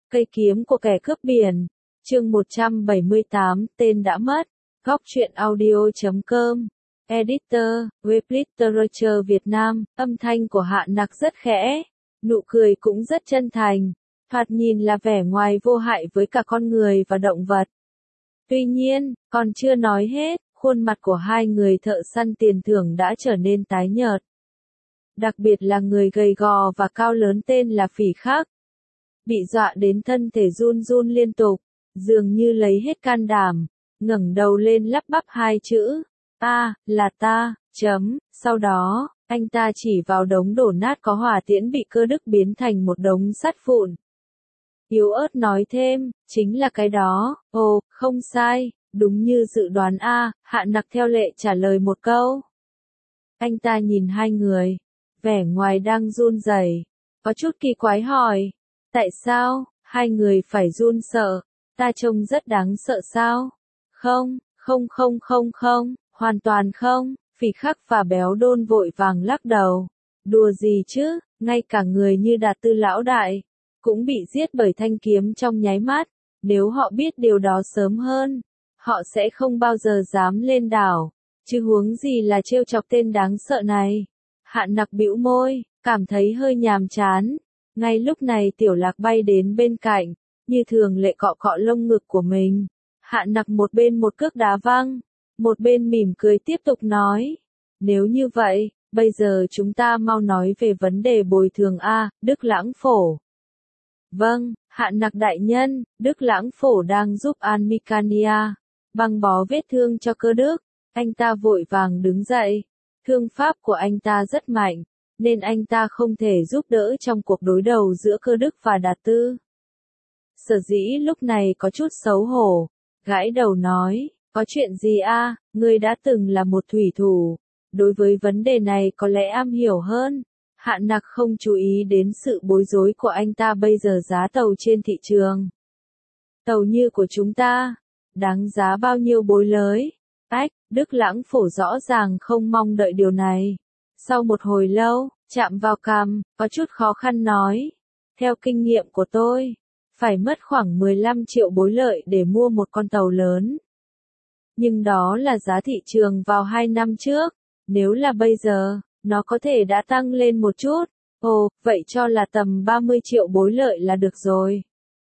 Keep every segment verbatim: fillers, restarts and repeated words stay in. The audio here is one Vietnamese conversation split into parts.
Cây kiếm của kẻ cướp biển. Chương một trăm bảy mươi tám, tên đã mất. Góc truyện audio chấm com. Editor, Web Literature Việt Nam. Âm thanh của Hạ Nặc rất khẽ, nụ cười cũng rất chân thành, thoạt nhìn là vẻ ngoài vô hại với cả con người và động vật. Tuy nhiên, còn chưa nói hết, khuôn mặt của hai người thợ săn tiền thưởng đã trở nên tái nhợt. Đặc biệt là người gầy gò và cao lớn tên là Phỉ Khắc. Bị dọa đến thân thể run run liên tục, dường như lấy hết can đảm, ngẩng đầu lên lắp bắp hai chữ, ta, là ta, chấm, sau đó, anh ta chỉ vào đống đổ nát có hỏa tiễn bị cơ đức biến thành một đống sắt vụn. Yếu ớt nói thêm, chính là cái đó, ồ, không sai, đúng như dự đoán a, Hạ Nặc theo lệ trả lời một câu. Anh ta nhìn hai người, vẻ ngoài đang run rẩy, có chút kỳ quái hỏi, tại sao, hai người phải run sợ, ta trông rất đáng sợ sao? Không, không không không không, hoàn toàn không, Phỉ Khắc và Béo Đôn vội vàng lắc đầu. Đùa gì chứ, ngay cả người như Đạt Tư lão đại, cũng bị giết bởi thanh kiếm trong nháy mắt, nếu họ biết điều đó sớm hơn, họ sẽ không bao giờ dám lên đảo, chứ huống gì là trêu chọc tên đáng sợ này. Hạ Nặc bĩu môi, cảm thấy hơi nhàm chán. Ngay lúc này Tiểu Lạc bay đến bên cạnh, như thường lệ cọ cọ lông ngực của mình. Hạ Nặc một bên một cước đá văng, một bên mỉm cười tiếp tục nói. Nếu như vậy, bây giờ chúng ta mau nói về vấn đề bồi thường A, Đức Lãng Phổ. Vâng, Hạ Nặc đại nhân, Đức Lãng Phổ đang giúp An Mikania băng bó vết thương cho cơ đức. Anh ta vội vàng đứng dậy. Thương pháp của anh ta rất mạnh, nên anh ta không thể giúp đỡ trong cuộc đối đầu giữa cơ đức và Đạt Tư. Sở dĩ lúc này có chút xấu hổ, gãi đầu nói, có chuyện gì a? Ngươi đã từng là một thủy thủ, đối với vấn đề này có lẽ am hiểu hơn. Hạ Nặc không chú ý đến sự bối rối của anh ta. Bây giờ giá tàu trên thị trường, tàu như của chúng ta, đáng giá bao nhiêu bối lới? Ách, Đức Lãng Phổ rõ ràng không mong đợi điều này. Sau một hồi lâu, chạm vào cằm, có chút khó khăn nói. Theo kinh nghiệm của tôi, phải mất khoảng mười lăm triệu bối lợi để mua một con tàu lớn. Nhưng đó là giá thị trường vào hai năm trước. Nếu là bây giờ, nó có thể đã tăng lên một chút. Ồ, vậy cho là tầm ba mươi triệu bối lợi là được rồi.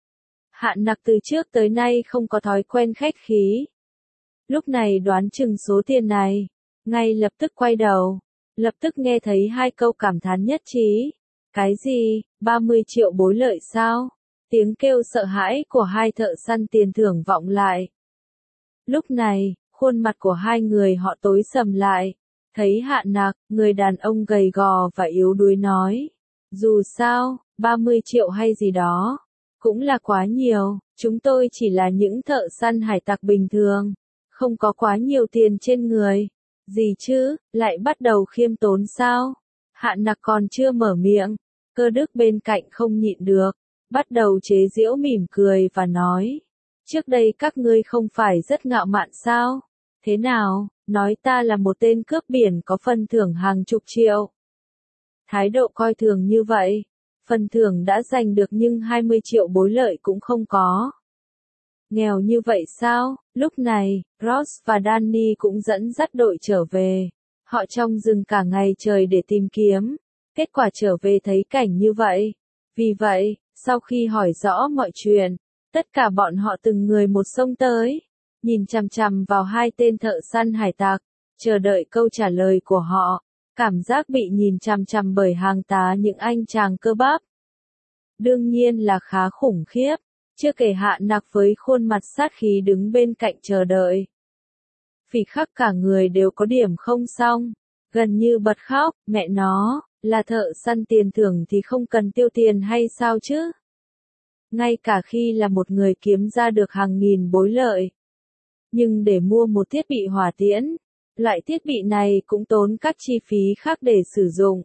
Hạ Nặc từ trước tới nay không có thói quen khách khí. Lúc này đoán chừng số tiền này, ngay lập tức quay đầu, lập tức nghe thấy hai câu cảm thán nhất trí. Cái gì, ba mươi triệu bối lợi sao? Tiếng kêu sợ hãi của hai thợ săn tiền thưởng vọng lại. Lúc này, khuôn mặt của hai người họ tối sầm lại. Thấy Hạ Nặc, người đàn ông gầy gò và yếu đuối nói. Dù sao, ba mươi triệu hay gì đó, cũng là quá nhiều, chúng tôi chỉ là những thợ săn hải tặc bình thường, không có quá nhiều tiền trên người. Gì chứ, lại bắt đầu khiêm tốn sao? Hạ Nặc còn chưa mở miệng, cơ đức bên cạnh không nhịn được, bắt đầu chế giễu mỉm cười và nói. Trước đây các ngươi không phải rất ngạo mạn sao? Thế nào, nói ta là một tên cướp biển có phần thưởng hàng chục triệu. Thái độ coi thường như vậy, phần thưởng đã giành được nhưng hai mươi triệu bối lợi cũng không có. Nghèo như vậy sao? Lúc này, Ross và Danny cũng dẫn dắt đội trở về. Họ trong rừng cả ngày trời để tìm kiếm. Kết quả trở về thấy cảnh như vậy. Vì vậy, sau khi hỏi rõ mọi chuyện, tất cả bọn họ từng người một xông tới, nhìn chằm chằm vào hai tên thợ săn hải tặc, chờ đợi câu trả lời của họ. Cảm giác bị nhìn chằm chằm bởi hàng tá những anh chàng cơ bắp. Đương nhiên là khá khủng khiếp. Chưa kể Hạ Nặc với khuôn mặt sát khí đứng bên cạnh chờ đợi. Phỉ Khắc cả người đều có điểm không xong, gần như bật khóc. Mẹ nó, là thợ săn tiền thưởng thì không cần tiêu tiền hay sao chứ? Ngay cả khi là một người kiếm ra được hàng nghìn bối lợi, nhưng để mua một thiết bị hỏa tiễn, loại thiết bị này cũng tốn các chi phí khác để sử dụng.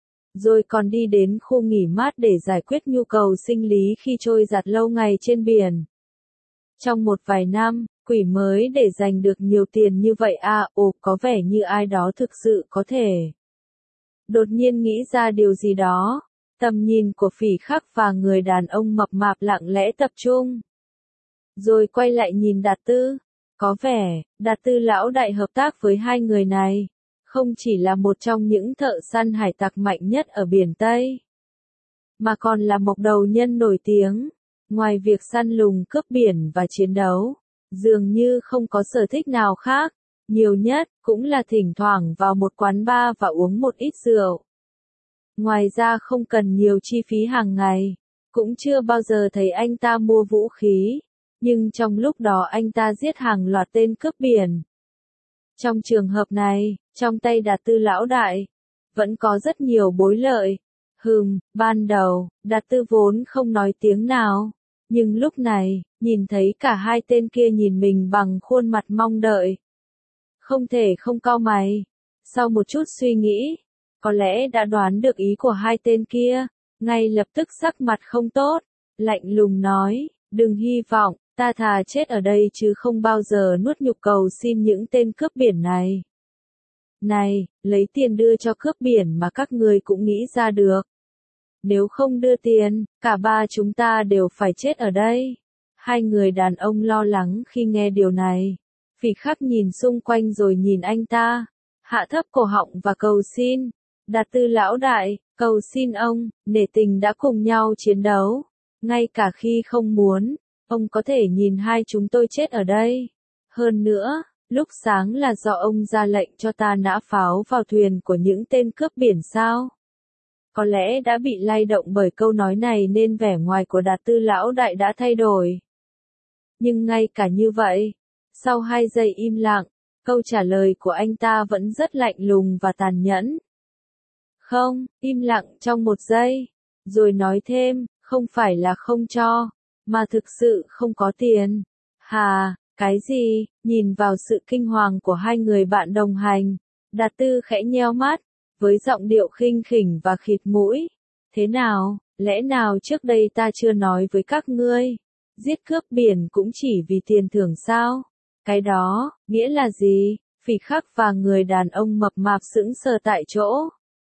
Rồi còn đi đến khu nghỉ mát để giải quyết nhu cầu sinh lý khi trôi giạt lâu ngày trên biển. Trong một vài năm, quỷ mới để giành được nhiều tiền như vậy à, ồ, có vẻ như ai đó thực sự có thể đột nhiên nghĩ ra điều gì đó. Tầm nhìn của Phỉ Khắc và người đàn ông mập mạp lặng lẽ tập trung. Rồi quay lại nhìn Đạt Tư. Có vẻ, Đạt Tư lão đại hợp tác với hai người này. Không chỉ là một trong những thợ săn hải tặc mạnh nhất ở biển Tây. Mà còn là một đầu nhân nổi tiếng. Ngoài việc săn lùng cướp biển và chiến đấu. Dường như không có sở thích nào khác. Nhiều nhất, cũng là thỉnh thoảng vào một quán bar và uống một ít rượu. Ngoài ra không cần nhiều chi phí hàng ngày. Cũng chưa bao giờ thấy anh ta mua vũ khí. Nhưng trong lúc đó anh ta giết hàng loạt tên cướp biển. Trong trường hợp này, trong tay Đạt Tư lão đại, vẫn có rất nhiều bối lợi. Hừm, ban đầu, Đạt Tư vốn không nói tiếng nào. Nhưng lúc này, nhìn thấy cả hai tên kia nhìn mình bằng khuôn mặt mong đợi. Không thể không cau mày. Sau một chút suy nghĩ, có lẽ đã đoán được ý của hai tên kia. Ngay lập tức sắc mặt không tốt, lạnh lùng nói, đừng hy vọng, ta thà chết ở đây chứ không bao giờ nuốt nhục cầu xin những tên cướp biển này. Này, lấy tiền đưa cho cướp biển mà các người cũng nghĩ ra được. Nếu không đưa tiền, cả ba chúng ta đều phải chết ở đây. Hai người đàn ông lo lắng khi nghe điều này. Phỉ Khắc nhìn xung quanh rồi nhìn anh ta. Hạ thấp cổ họng và cầu xin. Đạt Tư lão đại, cầu xin ông, nể tình đã cùng nhau chiến đấu. Ngay cả khi không muốn, ông có thể nhìn hai chúng tôi chết ở đây. Hơn nữa, lúc sáng là do ông ra lệnh cho ta nã pháo vào thuyền của những tên cướp biển sao? Có lẽ đã bị lay động bởi câu nói này nên vẻ ngoài của Đạt Tư lão đại đã thay đổi. Nhưng ngay cả như vậy, sau hai giây im lặng, câu trả lời của anh ta vẫn rất lạnh lùng và tàn nhẫn. Không, im lặng trong một giây, rồi nói thêm, không phải là không cho, mà thực sự không có tiền. Hà, cái gì? Nhìn vào sự kinh hoàng của hai người bạn đồng hành, Đạt Tư khẽ nheo mắt, với giọng điệu khinh khỉnh và khịt mũi. Thế nào, lẽ nào trước đây ta chưa nói với các ngươi, giết cướp biển cũng chỉ vì tiền thưởng sao? Cái đó, nghĩa là gì? Phỉ Khắc và người đàn ông mập mạp sững sờ tại chỗ.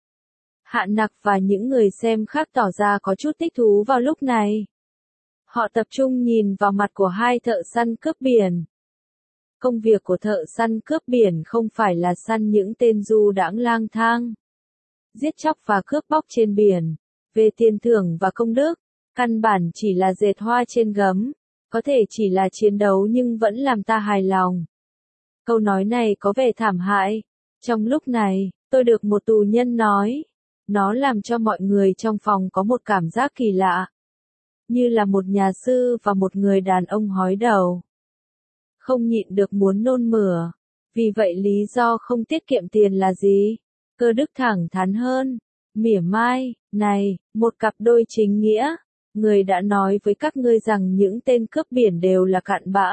Hạ Nặc và những người xem khác tỏ ra có chút thích thú vào lúc này. Họ tập trung nhìn vào mặt của hai thợ săn cướp biển. Công việc của thợ săn cướp biển không phải là săn những tên du đãng lang thang, giết chóc và cướp bóc trên biển. Về tiền thưởng và công đức, căn bản chỉ là dệt hoa trên gấm, có thể chỉ là chiến đấu nhưng vẫn làm ta hài lòng. Câu nói này có vẻ thảm hại. Trong lúc này, tôi được một tù nhân nói. Nó làm cho mọi người trong phòng có một cảm giác kỳ lạ. Như là một nhà sư và một người đàn ông hói đầu. Không nhịn được muốn nôn mửa. Vì vậy lý do không tiết kiệm tiền là gì? Cơ Đức thẳng thắn hơn. Mỉa mai, này, một cặp đôi chính nghĩa. Người đã nói với các ngươi rằng những tên cướp biển đều là cặn bã.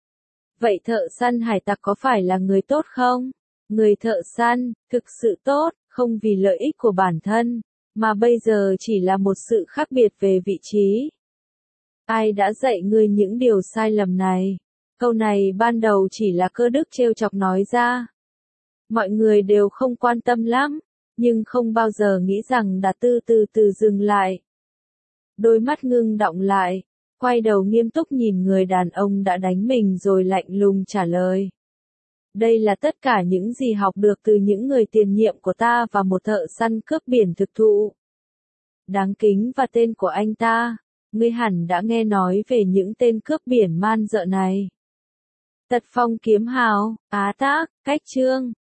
Vậy thợ săn hải tặc có phải là người tốt không? Người thợ săn, thực sự tốt, không vì lợi ích của bản thân, mà bây giờ chỉ là một sự khác biệt về vị trí. Ai đã dạy ngươi những điều sai lầm này? Câu này ban đầu chỉ là Cơ Đức trêu chọc nói ra. Mọi người đều không quan tâm lắm, nhưng không bao giờ nghĩ rằng Đạt Tư từ từ dừng lại. Đôi mắt ngưng đọng lại, quay đầu nghiêm túc nhìn người đàn ông đã đánh mình rồi lạnh lùng trả lời. Đây là tất cả những gì học được từ những người tiền nhiệm của ta và một thợ săn cướp biển thực thụ. Đáng kính và tên của anh ta, ngươi hẳn đã nghe nói về những tên cướp biển man dợ này. Tật Phong Kiếm Hào, Á Tác, Cách Chương.